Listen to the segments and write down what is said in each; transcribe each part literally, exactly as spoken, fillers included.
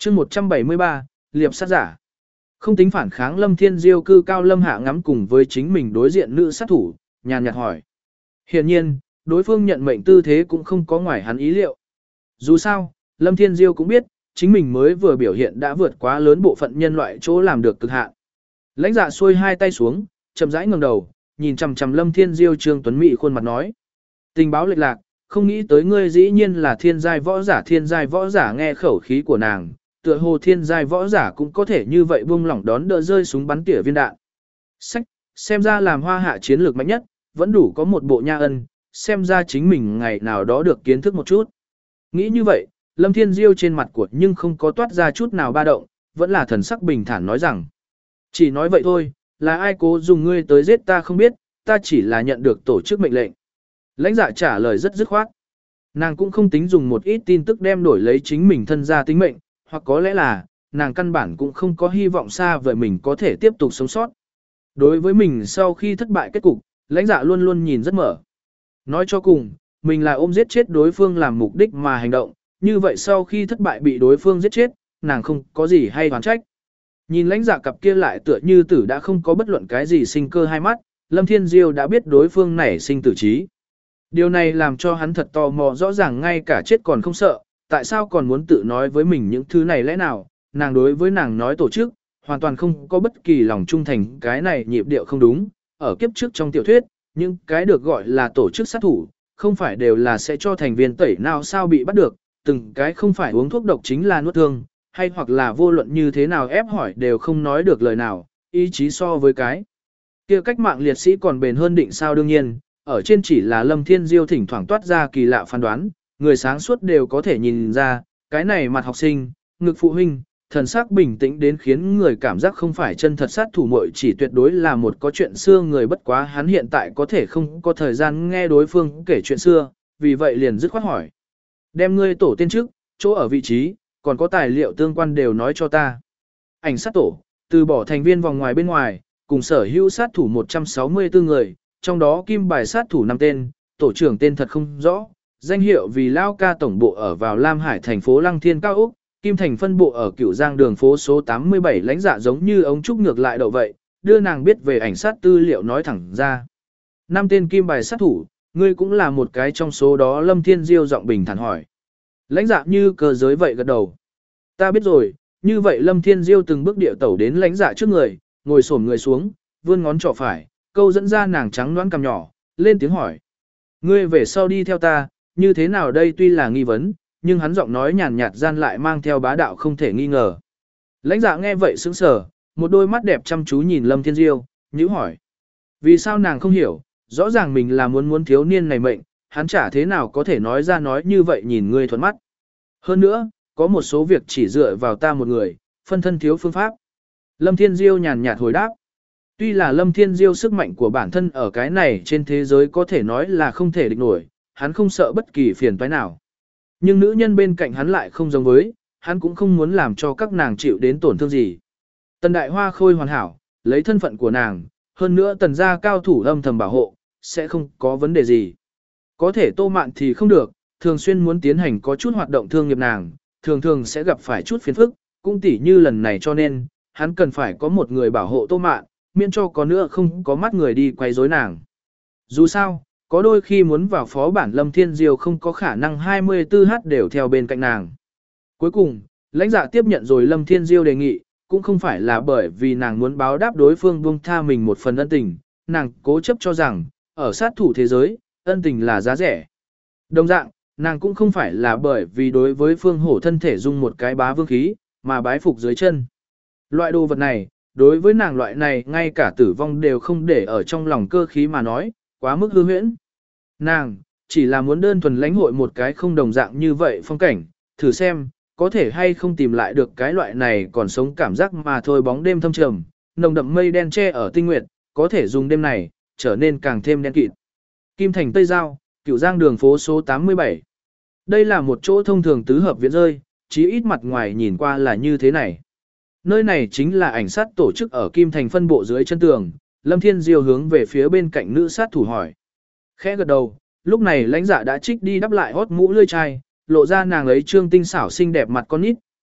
chương một trăm bảy mươi ba, liệp sát giả. Không tính phản kháng Lâm Thiên Diêu cư cao lâm hạ ngắm cùng với chính mình đối diện nữ sát thủ, nhàn nhạt hỏi. Hiển nhiên, đối phương nhận mệnh tư thế cũng không có ngoài hắn ý liệu. Dù sao, Lâm Thiên Diêu cũng biết, chính mình mới vừa biểu hiện đã vượt quá lớn bộ phận nhân loại chỗ làm được cực hạn. Lãnh Dạ xuôi hai tay xuống, chậm rãi ngẩng đầu, nhìn chằm chằm Lâm Thiên Diêu trương tuấn mỹ khuôn mặt nói: "Tình báo lệch lạc, không nghĩ tới ngươi dĩ nhiên là thiên giai võ giả." Thiên giai võ giả nghe khẩu khí của nàng, tựa hồ thiên giai võ giả cũng có thể như vậy buông lỏng đón đỡ rơi súng bắn tỉa viên đạn. Sách, xem ra làm Hoa Hạ chiến lược mạnh nhất, vẫn đủ có một bộ nha ân, xem ra chính mình ngày nào đó được kiến thức một chút. Nghĩ như vậy, Lâm Thiên Diêu trên mặt của nhưng không có toát ra chút nào ba động, vẫn là thần sắc bình thản nói rằng: "Chỉ nói vậy thôi, là ai cố dùng ngươi tới giết ta không biết, ta chỉ là nhận được tổ chức mệnh lệnh." Lãnh Dạ trả lời rất dứt khoát. Nàng cũng không tính dùng một ít tin tức đem đổi lấy chính mình thân gia tính mệnh, hoặc có lẽ là, nàng căn bản cũng không có hy vọng xa vời mình có thể tiếp tục sống sót. Đối với mình sau khi thất bại kết cục, Lãnh Dạ luôn luôn nhìn rất mở. Nói cho cùng, mình là ôm giết chết đối phương làm mục đích mà hành động, như vậy sau khi thất bại bị đối phương giết chết, nàng không có gì hay oán trách. Nhìn Lãnh Dạ cặp kia lại tựa như tử đã không có bất luận cái gì sinh cơ hai mắt, Lâm Thiên Diêu đã biết đối phương nảy sinh tử trí. Điều này làm cho hắn thật tò mò, rõ ràng ngay cả chết còn không sợ, tại sao còn muốn tự nói với mình những thứ này, lẽ nào, nàng đối với nàng nói tổ chức, hoàn toàn không có bất kỳ lòng trung thành, cái này nhịp điệu không đúng. Ở kiếp trước trong tiểu thuyết, những cái được gọi là tổ chức sát thủ, không phải đều là sẽ cho thành viên tẩy nào sao bị bắt được, từng cái không phải uống thuốc độc chính là nuốt thương, hay hoặc là vô luận như thế nào ép hỏi đều không nói được lời nào, ý chí so với cái kia cách mạng liệt sĩ còn bền hơn định sao. Đương nhiên, ở trên chỉ là Lâm Thiên Diêu thỉnh thoảng toát ra kỳ lạ phán đoán, người sáng suốt đều có thể nhìn ra, cái này mặt học sinh, ngực phụ huynh, thần sắc bình tĩnh đến khiến người cảm giác không phải chân thật sát thủ muội, chỉ tuyệt đối là một có chuyện xưa người. Bất quá hắn hiện tại có thể không có thời gian nghe đối phương kể chuyện xưa, vì vậy liền dứt khoát hỏi: "Đem ngươi tổ tên trước, chỗ ở vị trí, còn có tài liệu tương quan đều nói cho ta." Ảnh sát tổ, từ bỏ thành viên vòng ngoài bên ngoài, cùng sở hữu sát thủ một trăm sáu mươi tư người, trong đó kim bài sát thủ năm tên, tổ trưởng tên thật không rõ, danh hiệu vì Lao Ca tổng bộ ở vào Lam Hải thành phố Lăng Thiên Cao Úc, Kim Thành phân bộ ở Cửu Giang đường phố số tám mươi bảy. Lãnh Dạ giống như ống trúc ngược lại đậu vậy, đưa nàng biết về ảnh sát tư liệu nói thẳng ra. Năm tên kim bài sát thủ, ngươi cũng là một cái trong số đó. Lâm Thiên Diêu giọng bình thản hỏi. Lãnh Dạ như cờ giới vậy gật đầu. Ta biết rồi. Như vậy Lâm Thiên Diêu từng bước điệu tẩu đến Lãnh Dạ trước người, ngồi xổm người xuống, vươn ngón trỏ phải, câu dẫn ra nàng trắng nõn cằm nhỏ, lên tiếng hỏi: "Ngươi về sau đi theo ta, như thế nào đây?" Tuy là nghi vấn, nhưng hắn giọng nói nhàn nhạt gian lại mang theo bá đạo không thể nghi ngờ. Lãnh Dạ nghe vậy sững sờ, một đôi mắt đẹp chăm chú nhìn Lâm Thiên Diêu, nhíu hỏi: "Vì sao?" Nàng không hiểu, rõ ràng mình là muốn muốn thiếu niên này mệnh, hắn chả thế nào có thể nói ra nói như vậy nhìn ngươi thuận mắt. Hơn nữa, có một số việc chỉ dựa vào ta một người, phân thân thiếu phương pháp. Lâm Thiên Diêu nhàn nhạt hồi đáp. Tuy là Lâm Thiên Diêu sức mạnh của bản thân ở cái này trên thế giới có thể nói là không thể địch nổi, hắn không sợ bất kỳ phiền toái nào. Nhưng nữ nhân bên cạnh hắn lại không giống với, hắn cũng không muốn làm cho các nàng chịu đến tổn thương gì. Tần Đại Hoa khôi hoàn hảo, lấy thân phận của nàng, hơn nữa tần gia cao thủ âm thầm bảo hộ, sẽ không có vấn đề gì. Có thể Tô Mạn thì không được, thường xuyên muốn tiến hành có chút hoạt động thương nghiệp nàng, thường thường sẽ gặp phải chút phiền phức, cũng tỉ như lần này, cho nên, hắn cần phải có một người bảo hộ Tô Mạn, miễn cho có nữa không có mắt người đi quay rối nàng. Dù sao, có đôi khi muốn vào phó bản Lâm Thiên Diêu không có khả năng hai mươi tư h đều theo bên cạnh nàng. Cuối cùng, Lãnh Dạ tiếp nhận rồi Lâm Thiên Diêu đề nghị, cũng không phải là bởi vì nàng muốn báo đáp đối phương buông tha mình một phần ân tình, nàng cố chấp cho rằng, ở sát thủ thế giới, ân tình là giá rẻ. Đồng dạng, nàng cũng không phải là bởi vì đối với Phương Hổ thân thể dung một cái bá vương khí, mà bái phục dưới chân. Loại đồ vật này, đối với nàng loại này ngay cả tử vong đều không để ở trong lòng cơ khí mà nói, quá mức hư huyễn. Nàng, chỉ là muốn đơn thuần lãnh hội một cái không đồng dạng như vậy phong cảnh, thử xem, có thể hay không tìm lại được cái loại này còn sống cảm giác mà thôi. Bóng đêm thâm trầm, nồng đậm mây đen che ở tinh nguyệt, có thể dùng đêm này, trở nên càng thêm đen kịt. Kim Thành Tây Giao, Cửu Giang đường phố số tám mươi bảy. Đây là một chỗ thông thường tứ hợp viện rơi, chí ít mặt ngoài nhìn qua là như thế này. Nơi này chính là ảnh sát tổ chức ở Kim Thành phân bộ dưới chân tường. Lâm Thiên Diêu hướng về phía bên cạnh nữ sát thủ hỏi. Khẽ gật đầu, lúc này Lãnh Dạ đã trích đi đắp lại hót mũ lươi chai, lộ ra nàng ấy trương tinh xảo xinh đẹp mặt con nít,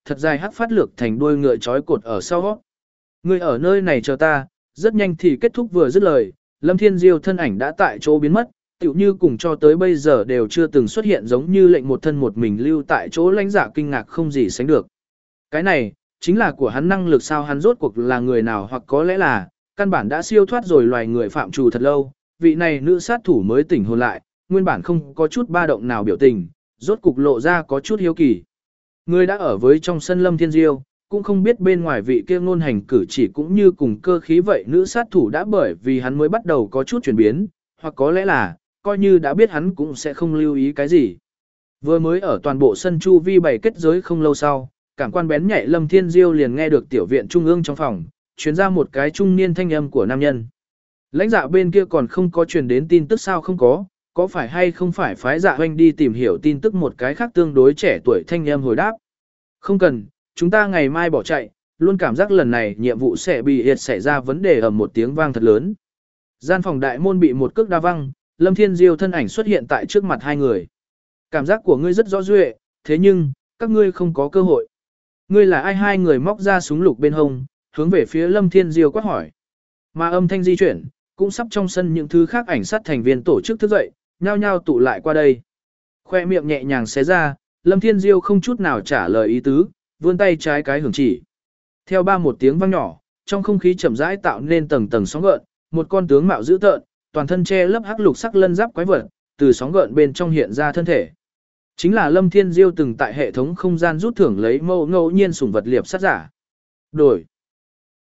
thật dài hắc phát lược thành đuôi ngựa trói cột ở sau. Ngươi ở nơi này chờ ta, rất nhanh thì kết thúc vừa dứt lời, Lâm Thiên Diêu thân ảnh đã tại chỗ biến mất, tựu như cùng cho tới bây giờ đều chưa từng xuất hiện giống như lệnh một thân một mình lưu tại chỗ lãnh dạ kinh ngạc không gì sánh được. Cái này, chính là của hắn năng lực sao, hắn rốt cuộc là người nào, hoặc có lẽ là, căn bản đã siêu thoát rồi loài người phạm trù thật lâu, vị này nữ sát thủ mới tỉnh hồn lại, nguyên bản không có chút ba động nào biểu tình, rốt cục lộ ra có chút hiếu kỳ. Người đã ở với trong sân Lâm Thiên Diêu, cũng không biết bên ngoài vị kia ngôn hành cử chỉ cũng như cùng cơ khí vậy nữ sát thủ đã bởi vì hắn mới bắt đầu có chút chuyển biến, hoặc có lẽ là, coi như đã biết hắn cũng sẽ không lưu ý cái gì. Vừa mới ở toàn bộ sân chu vi bày kết giới không lâu sau, cảm quan bén nhạy Lâm Thiên Diêu liền nghe được tiểu viện trung ương trong phòng, truyền ra một cái trung niên thanh âm của nam nhân. Lãnh dạ bên kia còn không có truyền đến tin tức sao, không có, có phải hay không phải phái dạ hoanh đi tìm hiểu tin tức, một cái khác tương đối trẻ tuổi thanh âm hồi đáp. Không cần, chúng ta ngày mai bỏ chạy, luôn cảm giác lần này nhiệm vụ sẽ bị hiệt xảy ra vấn đề, ở một tiếng vang thật lớn. Gian phòng đại môn bị một cước đa văng, Lâm Thiên Diêu thân ảnh xuất hiện tại trước mặt hai người. Cảm giác của ngươi rất rõ duệ, thế nhưng, các ngươi không có cơ hội. Ngươi là ai? Hai người móc ra súng lục bên hông, hướng về phía Lâm Thiên Diêu quát hỏi. Mà âm thanh di chuyển, cũng sắp trong sân những thứ khác ảnh sát thành viên tổ chức thức dậy, nhao nhao tụ lại qua đây. Khoe miệng nhẹ nhàng xé ra, Lâm Thiên Diêu không chút nào trả lời ý tứ, vươn tay trái cái hưởng chỉ. Theo ba một tiếng vang nhỏ, trong không khí chậm rãi tạo nên tầng tầng sóng gợn, một con tướng mạo dữ tợn, toàn thân che lấp hắc lục sắc lân giáp quái vật, từ sóng gợn bên trong hiện ra thân thể. Chính là Lâm Thiên Diêu từng tại hệ thống không gian rút thưởng lấy mẫu ngẫu nhiên sủng vật liệp sát giả. Đổi.